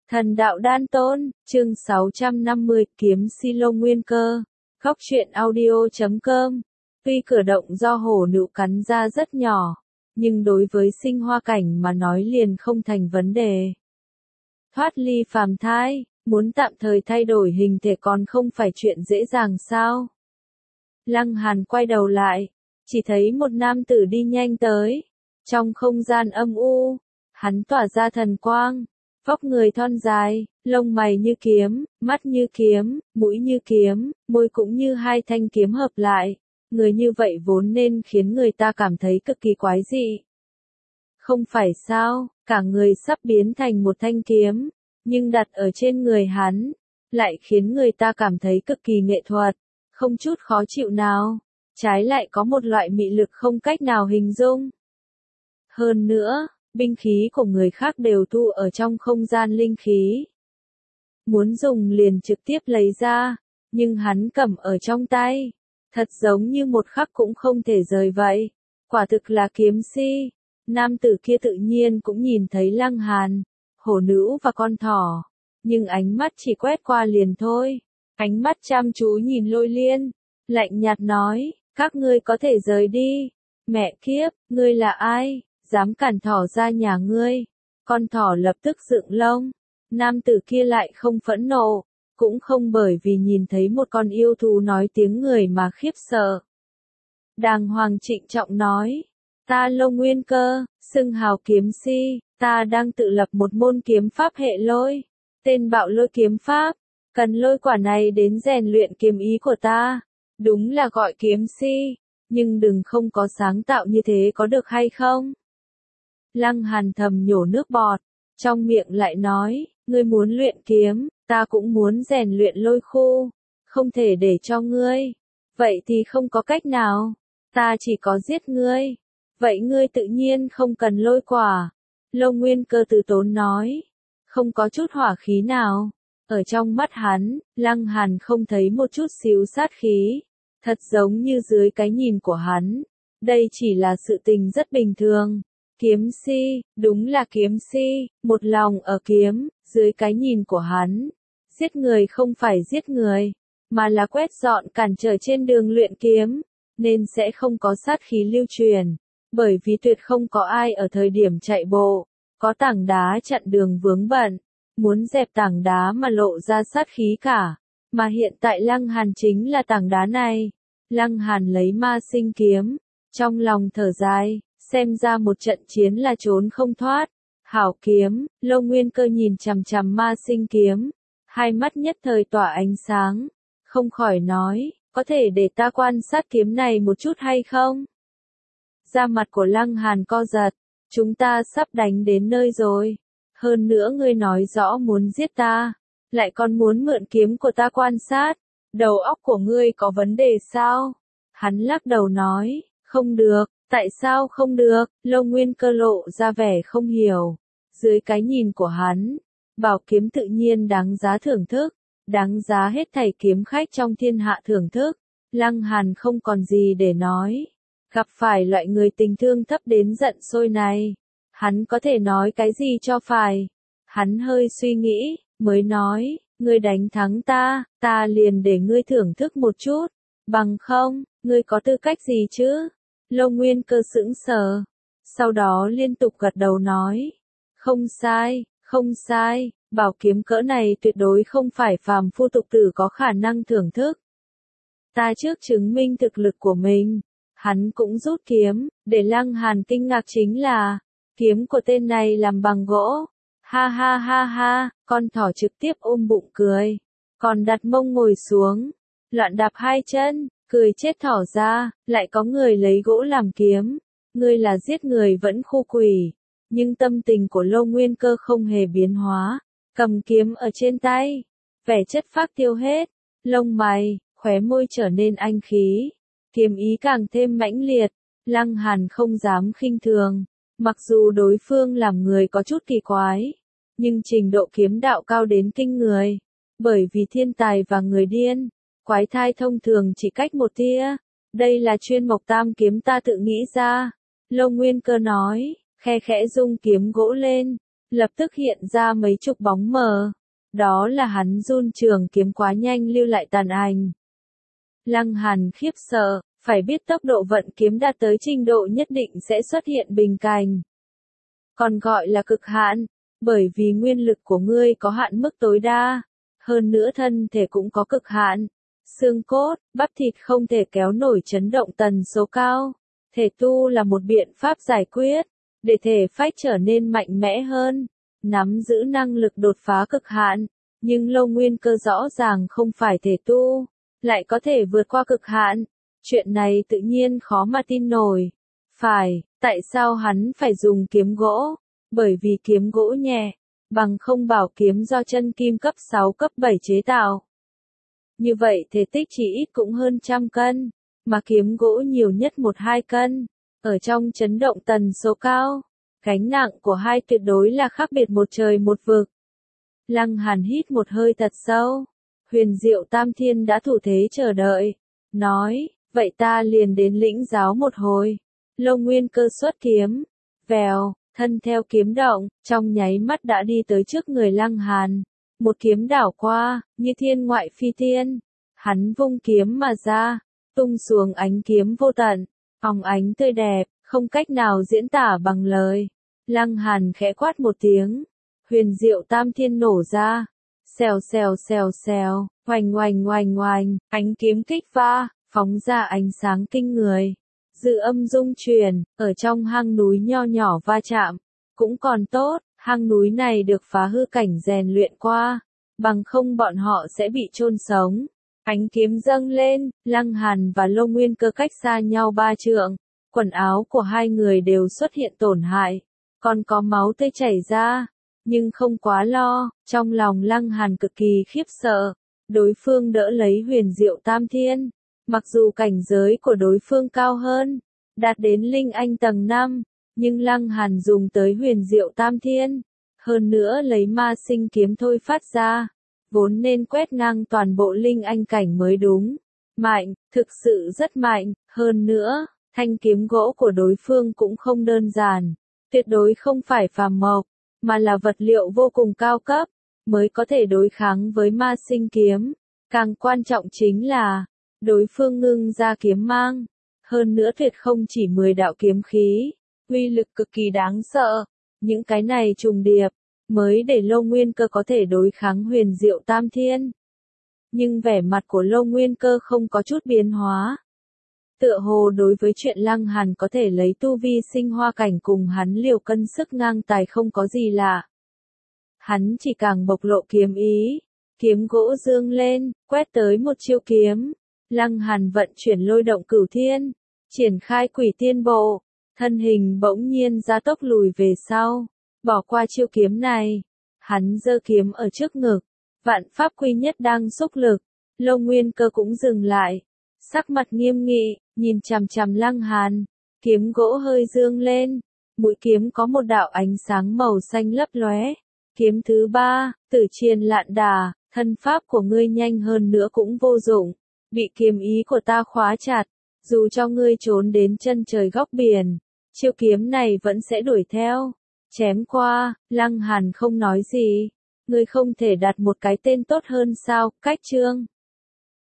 Thần đạo đan tôn, chương 650, kiếm si Lô Nguyên Cơ. Góc truyện audio.com. Tuy cửa động do hổ nữ cắn ra rất nhỏ, nhưng đối với sinh hoa cảnh mà nói liền không thành vấn đề. Thoát ly phàm thai, muốn tạm thời thay đổi hình thể còn không phải chuyện dễ dàng sao? Lăng Hàn quay đầu lại, chỉ thấy một nam tử đi nhanh tới. Trong không gian âm u, hắn tỏa ra thần quang. Vóc người thon dài, lông mày như kiếm, mắt như kiếm, mũi như kiếm, môi cũng như hai thanh kiếm hợp lại. Người như vậy vốn nên khiến người ta cảm thấy cực kỳ quái dị. Không phải sao, cả người sắp biến thành một thanh kiếm, nhưng đặt ở trên người hắn, lại khiến người ta cảm thấy cực kỳ nghệ thuật, không chút khó chịu nào, trái lại có một loại mị lực không cách nào hình dung. Hơn nữa, binh khí của người khác đều thu ở trong không gian linh khí. Muốn dùng liền trực tiếp lấy ra, nhưng hắn cầm ở trong tay, thật giống như một khắc cũng không thể rời vậy. Quả thực là kiếm si. Nam tử kia tự nhiên cũng nhìn thấy Lăng Hàn, hổ nữ và con thỏ, nhưng ánh mắt chỉ quét qua liền thôi. Ánh mắt chăm chú nhìn Lôi Liên, lạnh nhạt nói, các ngươi có thể rời đi. Mẹ kiếp, ngươi là ai? Dám cản thỏ ra nhà ngươi. Con thỏ lập tức dựng lông. Nam tử kia lại không phẫn nộ, cũng không bởi vì nhìn thấy một con yêu thú nói tiếng người mà khiếp sợ. Đàng hoàng trịnh trọng nói, ta Lô Nguyên Cơ, xưng hào kiếm si, ta đang tự lập một môn kiếm pháp hệ lôi, tên Bạo Lôi kiếm pháp, cần lôi quả này đến rèn luyện kiếm ý của ta. Đúng là gọi kiếm si, nhưng đừng không có sáng tạo như thế có được hay không? Lăng Hàn thầm nhổ nước bọt, trong miệng lại nói, ngươi muốn luyện kiếm, ta cũng muốn rèn luyện lôi khu, không thể để cho ngươi. Vậy thì không có cách nào, ta chỉ có giết ngươi. Vậy ngươi tự nhiên không cần lôi quả. Lô Nguyên Cơ từ tốn nói, không có chút hỏa khí nào. Ở trong mắt hắn, Lăng Hàn không thấy một chút xíu sát khí, thật giống như dưới cái nhìn của hắn, đây chỉ là sự tình rất bình thường. Kiếm si, đúng là kiếm si, một lòng ở kiếm, dưới cái nhìn của hắn. Giết người không phải giết người, mà là quét dọn cản trở trên đường luyện kiếm, nên sẽ không có sát khí lưu truyền, bởi vì tuyệt không có ai ở thời điểm chạy bộ, có tảng đá chặn đường vướng bận, muốn dẹp tảng đá mà lộ ra sát khí cả, mà hiện tại Lăng Hàn chính là tảng đá này. Lăng Hàn lấy ma sinh kiếm, trong lòng thở dài. Xem ra một trận chiến là trốn không thoát. Hảo kiếm, Lô Nguyên Cơ nhìn chằm chằm ma sinh kiếm, hai mắt nhất thời tỏa ánh sáng, không khỏi nói, có thể để ta quan sát kiếm này một chút hay không? Da mặt của Lăng Hàn co giật, chúng ta sắp đánh đến nơi rồi. Hơn nữa ngươi nói rõ muốn giết ta, lại còn muốn mượn kiếm của ta quan sát, đầu óc của ngươi có vấn đề sao? Hắn lắc đầu nói, không được. Tại sao không được? Lô Nguyên Cơ lộ ra vẻ không hiểu. Dưới cái nhìn của hắn, bảo kiếm tự nhiên đáng giá thưởng thức, đáng giá hết thảy kiếm khách trong thiên hạ thưởng thức. Lăng Hàn không còn gì để nói. Gặp phải loại người tình thương thấp đến giận sôi này, hắn có thể nói cái gì cho phải? Hắn hơi suy nghĩ, mới nói, ngươi đánh thắng ta, ta liền để ngươi thưởng thức một chút. Bằng không, ngươi có tư cách gì chứ? Lô Nguyên Cơ sững sờ, sau đó liên tục gật đầu nói, không sai, không sai, bảo kiếm cỡ này tuyệt đối không phải phàm phu tục tử có khả năng thưởng thức. Ta trước chứng minh thực lực của mình, hắn cũng rút kiếm, để Lăng Hàn kinh ngạc chính là, kiếm của tên này làm bằng gỗ. Ha ha ha ha, con thỏ trực tiếp ôm bụng cười, còn đặt mông ngồi xuống, loạn đạp hai chân. Cười chết thỏ ra, lại có người lấy gỗ làm kiếm, ngươi là giết người vẫn khu quỷ, nhưng tâm tình của Lô Nguyên Cơ không hề biến hóa, cầm kiếm ở trên tay, vẻ chất phác tiêu hết, lông mày, khóe môi trở nên anh khí, kiếm ý càng thêm mãnh liệt. Lăng Hàn không dám khinh thường, mặc dù đối phương làm người có chút kỳ quái, nhưng trình độ kiếm đạo cao đến kinh người, bởi vì thiên tài và người điên. Quái thai thông thường chỉ cách một tia, đây là chuyên mộc tam kiếm ta tự nghĩ ra. Lô Nguyên Cơ nói, khe khẽ rung kiếm gỗ lên, lập tức hiện ra mấy chục bóng mờ. Đó là hắn run trường kiếm quá nhanh lưu lại tàn ảnh. Lăng Hàn khiếp sợ, phải biết tốc độ vận kiếm đạt tới trình độ nhất định sẽ xuất hiện bình cảnh. Còn gọi là cực hạn, bởi vì nguyên lực của ngươi có hạn mức tối đa, hơn nữa thân thể cũng có cực hạn. Xương cốt, bắp thịt không thể kéo nổi chấn động tần số cao. Thể tu là một biện pháp giải quyết, để thể phách trở nên mạnh mẽ hơn, nắm giữ năng lực đột phá cực hạn. Nhưng Lâu Nguyên Cơ rõ ràng không phải thể tu, lại có thể vượt qua cực hạn. Chuyện này tự nhiên khó mà tin nổi. Phải, tại sao hắn phải dùng kiếm gỗ? Bởi vì kiếm gỗ nhẹ, bằng không bảo kiếm do chân kim cấp 6 cấp 7 chế tạo. Như vậy thể tích chỉ ít cũng hơn 100 cân, mà kiếm gỗ nhiều nhất 1-2 cân. Ở trong chấn động tần số cao, gánh nặng của hai tuyệt đối là khác biệt một trời một vực. Lăng Hàn hít một hơi thật sâu. Huyền Diệu Tam Thiên đã thủ thế chờ đợi. Nói, vậy ta liền đến lĩnh giáo một hồi. Lâu Nguyên Cơ xuất kiếm. Vèo, thân theo kiếm động, trong nháy mắt đã đi tới trước người Lăng Hàn. Một kiếm đảo qua, như thiên ngoại phi thiên. Hắn vung kiếm mà ra, tung xuống ánh kiếm vô tận, óng ánh tươi đẹp, không cách nào diễn tả bằng lời. Lăng Hàn khẽ quát một tiếng, Huyền Diệu Tam Thiên nổ ra. Xèo xèo xèo xèo, oanh oanh oanh oanh, ánh kiếm kích va, phóng ra ánh sáng kinh người. Dư âm rung truyền, ở trong hang núi nho nhỏ va chạm. Cũng còn tốt, hang núi này được phá hư cảnh rèn luyện qua, bằng không bọn họ sẽ bị chôn sống. Ánh kiếm dâng lên, Lăng Hàn và Lâu Nguyên Cơ cách xa nhau 3 trượng. Quần áo của hai người đều xuất hiện tổn hại, còn có máu tươi chảy ra. Nhưng không quá lo, trong lòng Lăng Hàn cực kỳ khiếp sợ. Đối phương đỡ lấy Huyền Diệu Tam Thiên. Mặc dù cảnh giới của đối phương cao hơn, đạt đến Linh Anh tầng 5, nhưng Lăng Hàn dùng tới Huyền Diệu Tam Thiên. Hơn nữa lấy ma sinh kiếm thôi phát ra, vốn nên quét ngang toàn bộ Linh Anh cảnh mới đúng. Mạnh, thực sự rất mạnh, hơn nữa, thanh kiếm gỗ của đối phương cũng không đơn giản. Tuyệt đối không phải phàm mộc, mà là vật liệu vô cùng cao cấp, mới có thể đối kháng với ma sinh kiếm. Càng quan trọng chính là, đối phương ngưng ra kiếm mang. Hơn nữa tuyệt không chỉ 10 đạo kiếm khí, uy lực cực kỳ đáng sợ. Những cái này trùng điệp, mới để Lâu Nguyên Cơ có thể đối kháng Huyền Diệu Tam Thiên. Nhưng vẻ mặt của Lâu Nguyên Cơ không có chút biến hóa. Tựa hồ đối với chuyện Lăng Hàn có thể lấy tu vi sinh hoa cảnh cùng hắn liều cân sức ngang tài không có gì lạ. Hắn chỉ càng bộc lộ kiếm ý, kiếm gỗ dương lên, quét tới một chiêu kiếm. Lăng Hàn vận chuyển Lôi Động Cửu Thiên, triển khai Quỷ Tiên Bộ, thân hình bỗng nhiên gia tốc lùi về sau, bỏ qua chiêu kiếm này. Hắn giơ kiếm ở trước ngực, vạn pháp quy nhất đang xúc lực. Lâu Nguyên Cơ cũng dừng lại, sắc mặt nghiêm nghị, nhìn chằm chằm Lăng Hàn. Kiếm gỗ hơi dương lên, mũi kiếm có một đạo ánh sáng màu xanh lấp lóe. Kiếm thứ 3, Tử Triền Lạn Đà, thân pháp của ngươi nhanh hơn nữa cũng vô dụng, bị kiếm ý của ta khóa chặt, dù cho ngươi trốn đến chân trời góc biển, chiêu kiếm này vẫn sẽ đuổi theo. Chém qua, Lăng Hàn không nói gì. Ngươi không thể đặt một cái tên tốt hơn sao? Cách chương